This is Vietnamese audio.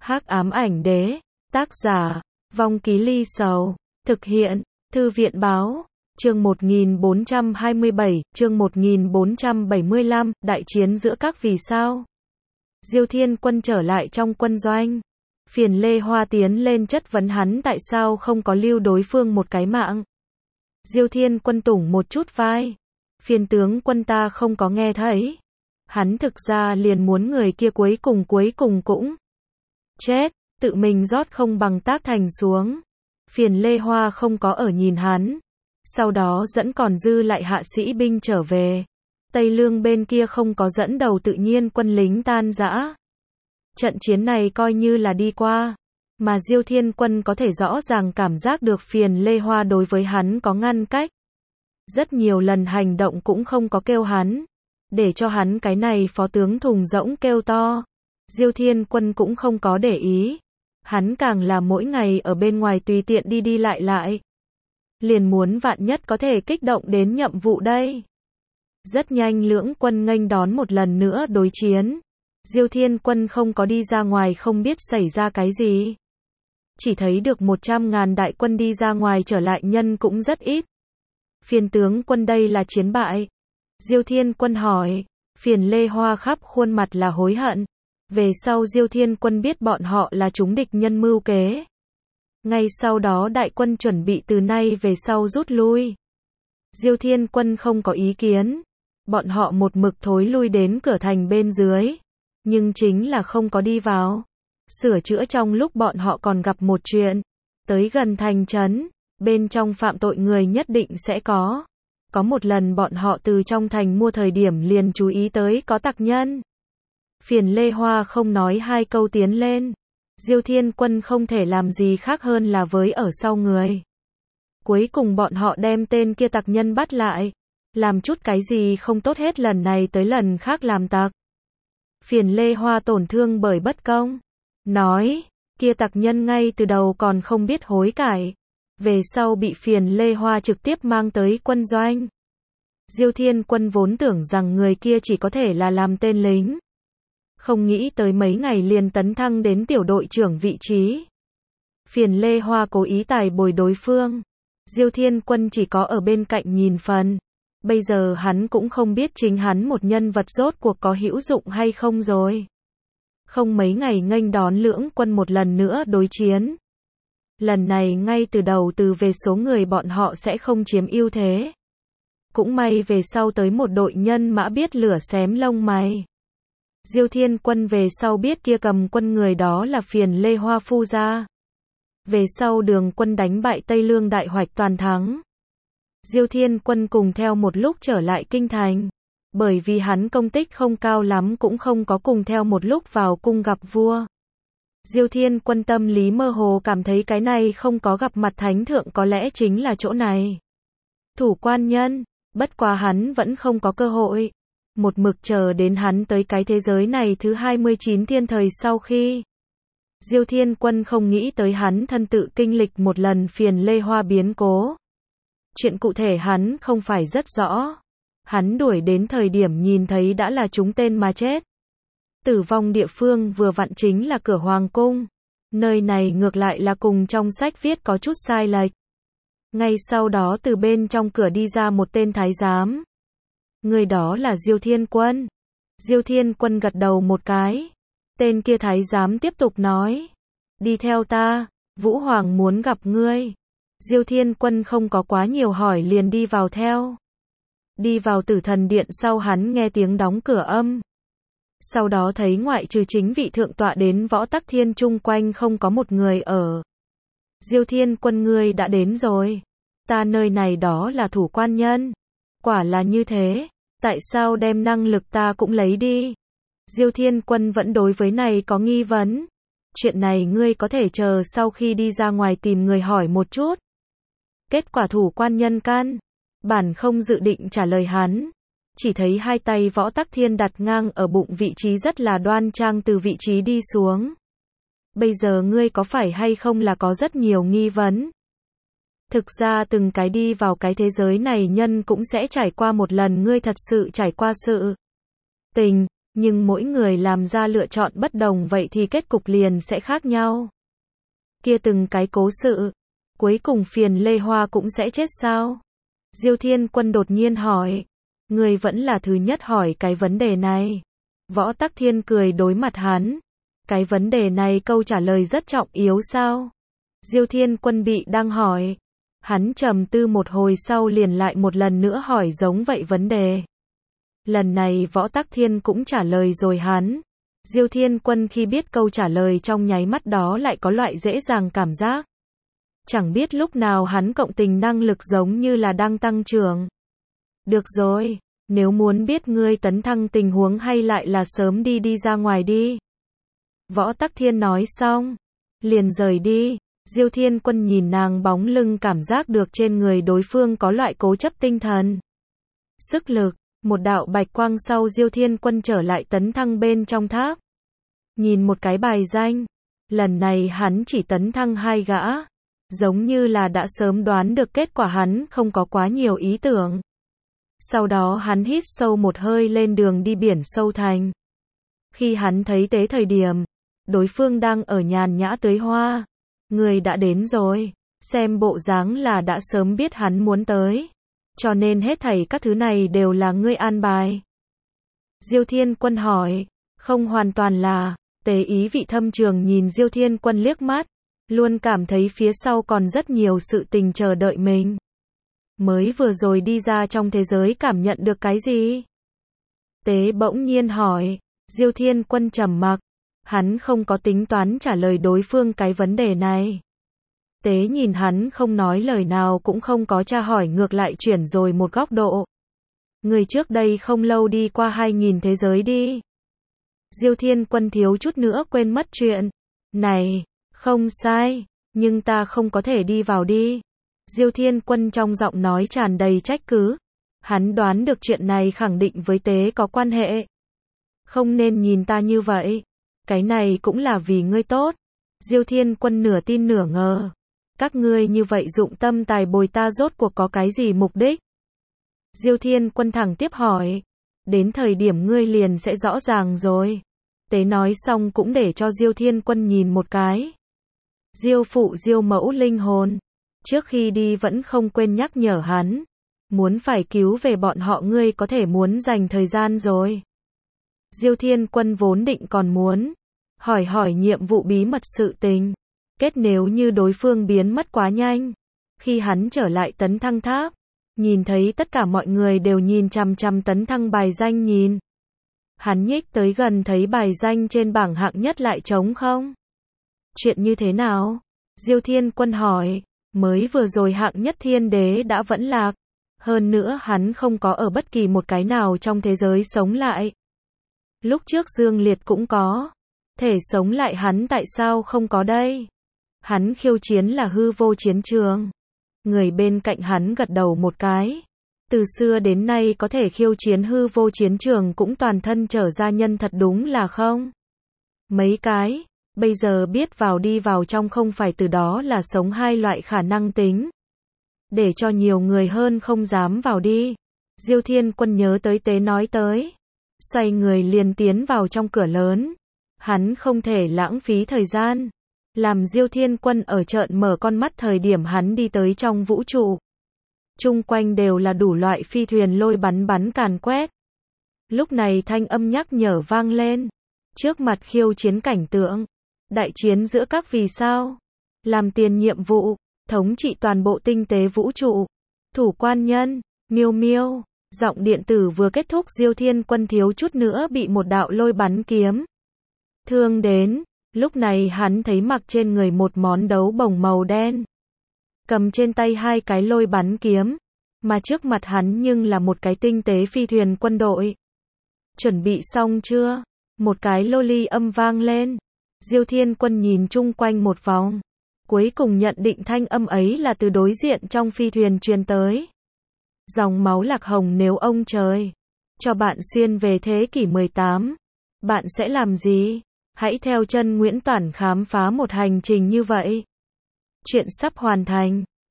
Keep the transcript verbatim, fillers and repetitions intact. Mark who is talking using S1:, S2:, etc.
S1: Hắc ám ảnh đế, tác giả, Vong Ký Ly Sầu, thực hiện, Thư viện báo, chương một nghìn bốn trăm hai mươi bảy, chương một nghìn bốn trăm bảy mươi lăm, đại chiến giữa các vì sao. Diêu Thiên Quân trở lại trong quân doanh. Phiền Lê Hoa tiến lên chất vấn hắn tại sao không có lưu đối phương một cái mạng. Diêu Thiên Quân tủng một chút vai. Phiền tướng quân ta không có nghe thấy. Hắn thực ra liền muốn người kia cuối cùng cuối cùng cũng chết, tự mình rót không bằng tác thành xuống. Phiền Lê Hoa không có ở nhìn hắn. Sau đó dẫn còn dư lại hạ sĩ binh trở về. Tây Lương bên kia không có dẫn đầu tự nhiên quân lính tan rã. Trận chiến này coi như là đi qua. Mà Diêu Thiên Quân có thể rõ ràng cảm giác được Phiền Lê Hoa đối với hắn có ngăn cách. Rất nhiều lần hành động cũng không có kêu hắn. Để cho hắn cái này phó tướng thùng rỗng kêu to. Diêu Thiên Quân cũng không có để ý. Hắn càng là mỗi ngày ở bên ngoài tùy tiện đi đi lại lại. Liền muốn vạn nhất có thể kích động đến nhậm vụ đây. Rất nhanh lưỡng quân nghênh đón một lần nữa đối chiến. Diêu Thiên Quân không có đi ra ngoài không biết xảy ra cái gì. Chỉ thấy được một trăm ngàn đại quân đi ra ngoài trở lại nhân cũng rất ít. Phiền tướng quân đây là chiến bại. Diêu Thiên Quân hỏi. Phiền Lê Hoa khắp khuôn mặt là hối hận. Về sau Diêu Thiên Quân biết bọn họ là chúng địch nhân mưu kế. Ngay sau đó đại quân chuẩn bị từ nay về sau rút lui. Diêu Thiên Quân không có ý kiến. Bọn họ một mực thối lui đến cửa thành bên dưới. Nhưng chính là không có đi vào. Sửa chữa trong lúc bọn họ còn gặp một chuyện. Tới gần thành trấn, bên trong phạm tội người nhất định sẽ có. Có một lần bọn họ từ trong thành mua thời điểm liền chú ý tới có tặc nhân. Phiền Lê Hoa không nói hai câu tiến lên. Diêu Thiên Quân không thể làm gì khác hơn là với ở sau người. Cuối cùng bọn họ đem tên kia tặc nhân bắt lại. Làm chút cái gì không tốt hết lần này tới lần khác làm tặc. Phiền Lê Hoa tổn thương bởi bất công. Nói, kia tặc nhân ngay từ đầu còn không biết hối cải. Về sau bị Phiền Lê Hoa trực tiếp mang tới quân doanh. Diêu Thiên Quân vốn tưởng rằng người kia chỉ có thể là làm tên lính. Không nghĩ tới mấy ngày liền tấn thăng đến tiểu đội trưởng vị trí. Phiền Lê Hoa cố ý tài bồi đối phương. Diêu Thiên Quân chỉ có ở bên cạnh nhìn phần. Bây giờ hắn cũng không biết chính hắn một nhân vật rốt cuộc có hữu dụng hay không rồi. Không mấy ngày nghênh đón lưỡng quân một lần nữa đối chiến. Lần này ngay từ đầu từ về số người bọn họ sẽ không chiếm ưu thế. Cũng may về sau tới một đội nhân mã biết lửa xém lông mày. Diêu Thiên Quân về sau biết kia cầm quân người đó là Phiền Lê Hoa phu gia. Về sau Đường quân đánh bại Tây Lương đại hoạch toàn thắng. Diêu Thiên Quân cùng theo một lúc trở lại kinh thành. Bởi vì hắn công tích không cao lắm cũng không có cùng theo một lúc vào cung gặp vua. Diêu Thiên Quân tâm lý mơ hồ cảm thấy cái này không có gặp mặt thánh thượng có lẽ chính là chỗ này. Thủ quan nhân, bất quá hắn vẫn không có cơ hội. Một mực chờ đến hắn tới cái thế giới này thứ hai mươi chín thiên thời sau khi. Diêu Thiên Quân không nghĩ tới hắn thân tự kinh lịch một lần Phiền Lê Hoa biến cố. Chuyện cụ thể hắn không phải rất rõ. Hắn đuổi đến thời điểm nhìn thấy đã là trúng tên mà chết. Tử vong địa phương vừa vặn chính là cửa hoàng cung. Nơi này ngược lại là cùng trong sách viết có chút sai lệch. Ngay sau đó từ bên trong cửa đi ra một tên thái giám. Người đó là Diêu Thiên Quân. Diêu Thiên Quân gật đầu một cái. Tên kia thái giám tiếp tục nói. Đi theo ta, Vũ Hoàng muốn gặp ngươi. Diêu Thiên Quân không có quá nhiều hỏi liền đi vào theo. Đi vào Tử Thần Điện sau hắn nghe tiếng đóng cửa âm. Sau đó thấy ngoại trừ chính vị thượng tọa đến Võ Tắc Thiên chung quanh không có một người ở. Diêu Thiên Quân ngươi đã đến rồi. Ta nơi này đó là thủ quan nhân. Quả là như thế. Tại sao đem năng lực ta cũng lấy đi? Diêu Thiên Quân vẫn đối với này có nghi vấn. Chuyện này ngươi có thể chờ sau khi đi ra ngoài tìm người hỏi một chút. Kết quả thủ quan nhân can. Bản không dự định trả lời hắn. Chỉ thấy hai tay Võ Tắc Thiên đặt ngang ở bụng vị trí rất là đoan trang từ vị trí đi xuống. Bây giờ ngươi có phải hay không là có rất nhiều nghi vấn? Thực ra từng cái đi vào cái thế giới này nhân cũng sẽ trải qua một lần ngươi thật sự trải qua sự tình. Nhưng mỗi người làm ra lựa chọn bất đồng vậy thì kết cục liền sẽ khác nhau. Kia từng cái cố sự, cuối cùng Phiền Lê Hoa cũng sẽ chết sao? Diêu Thiên Quân đột nhiên hỏi. Người vẫn là thứ nhất hỏi cái vấn đề này. Võ Tắc Thiên cười đối mặt hắn. Cái vấn đề này câu trả lời rất trọng yếu sao? Diêu Thiên Quân bị đang hỏi. Hắn trầm tư một hồi sau liền lại một lần nữa hỏi giống vậy vấn đề. Lần này Võ Tắc Thiên cũng trả lời rồi hắn. Diêu Thiên Quân khi biết câu trả lời trong nháy mắt đó lại có loại dễ dàng cảm giác. Chẳng biết lúc nào hắn cộng tình năng lực giống như là đang tăng trưởng. Được rồi, nếu muốn biết ngươi tấn thăng tình huống hay lại là sớm đi đi ra ngoài đi. Võ Tắc Thiên nói xong, liền rời đi. Diêu Thiên Quân nhìn nàng bóng lưng cảm giác được trên người đối phương có loại cố chấp tinh thần. Sức lực, một đạo bạch quang sau Diêu Thiên Quân trở lại tấn thăng bên trong tháp. Nhìn một cái bài danh, lần này hắn chỉ tấn thăng hai gã. Giống như là đã sớm đoán được kết quả hắn không có quá nhiều ý tưởng. Sau đó hắn hít sâu một hơi lên đường đi biển sâu thành. Khi hắn thấy tế thời điểm, đối phương đang ở nhàn nhã tưới hoa. Người đã đến rồi, xem bộ dáng là đã sớm biết hắn muốn tới. Cho nên hết thảy các thứ này đều là ngươi an bài. Diêu Thiên Quân hỏi, không hoàn toàn là, tế ý vị thâm trường nhìn Diêu Thiên Quân liếc mắt, luôn cảm thấy phía sau còn rất nhiều sự tình chờ đợi mình. Mới vừa rồi đi ra trong thế giới cảm nhận được cái gì? Tế bỗng nhiên hỏi, Diêu Thiên Quân trầm mặc, hắn không có tính toán trả lời đối phương cái vấn đề này. Tế nhìn hắn không nói lời nào cũng không có tra hỏi ngược lại chuyển rồi một góc độ. Người trước đây không lâu đi qua hai nghìn thế giới đi. Diêu Thiên Quân thiếu chút nữa quên mất chuyện. Này, không sai, nhưng ta không có thể đi vào đi. Diêu Thiên Quân trong giọng nói tràn đầy trách cứ. Hắn đoán được chuyện này khẳng định với Tế có quan hệ. Không nên nhìn ta như vậy. Cái này cũng là vì ngươi tốt. Diêu Thiên Quân nửa tin nửa ngờ. Các ngươi như vậy dụng tâm tài bồi ta rốt cuộc có cái gì mục đích? Diêu Thiên Quân thẳng tiếp hỏi. Đến thời điểm ngươi liền sẽ rõ ràng rồi. Tế nói xong cũng để cho Diêu Thiên Quân nhìn một cái. Diêu phụ Diêu mẫu linh hồn. Trước khi đi vẫn không quên nhắc nhở hắn. Muốn phải cứu về bọn họ ngươi có thể muốn dành thời gian rồi. Diêu Thiên Quân vốn định còn muốn hỏi hỏi nhiệm vụ bí mật sự tình. Kết nếu như đối phương biến mất quá nhanh. Khi hắn trở lại tấn thăng tháp, nhìn thấy tất cả mọi người đều nhìn chằm chằm tấn thăng bài danh nhìn. Hắn nhích tới gần thấy bài danh trên bảng hạng nhất lại trống không. Chuyện như thế nào? Diêu Thiên Quân hỏi. Mới vừa rồi hạng nhất Thiên Đế đã vẫn lạc. Hơn nữa hắn không có ở bất kỳ một cái nào trong thế giới sống lại. Lúc trước Dương Liệt cũng có. Thể sống lại hắn tại sao không có đây? Hắn khiêu chiến là hư vô chiến trường. Người bên cạnh hắn gật đầu một cái. Từ xưa đến nay có thể khiêu chiến hư vô chiến trường cũng toàn thân trở ra nhân thật đúng là không. Mấy cái, bây giờ biết vào đi vào trong không phải từ đó là sống hai loại khả năng tính. Để cho nhiều người hơn không dám vào đi. Diêu Thiên Quân nhớ tới Tế nói tới. Xoay người liền tiến vào trong cửa lớn. Hắn không thể lãng phí thời gian. Làm Diêu Thiên Quân ở trợn mở con mắt thời điểm hắn đi tới trong vũ trụ. Chung quanh đều là đủ loại phi thuyền lôi bắn bắn càn quét. Lúc này thanh âm nhắc nhở vang lên. Trước mặt khiêu chiến cảnh tượng. Đại chiến giữa các vì sao. Làm tiền nhiệm vụ. Thống trị toàn bộ tinh tế vũ trụ. Thủ quan nhân. Miêu miêu. Giọng điện tử vừa kết thúc Diêu Thiên Quân thiếu chút nữa bị một đạo lôi bắn kiếm thương đến. Lúc này hắn thấy mặc trên người một món đấu bồng màu đen. Cầm trên tay hai cái lôi bắn kiếm. Mà trước mặt hắn nhưng là một cái tinh tế phi thuyền quân đội. Chuẩn bị xong chưa? Một cái lô ly âm vang lên. Diêu Thiên Quân nhìn chung quanh một vòng. Cuối cùng nhận định thanh âm ấy là từ đối diện trong phi thuyền truyền tới. Dòng máu lạc hồng nếu ông trời cho bạn xuyên về thế kỷ mười tám. Bạn sẽ làm gì? Hãy theo chân Nguyễn Toản khám phá một hành trình như vậy. Chuyện sắp hoàn thành.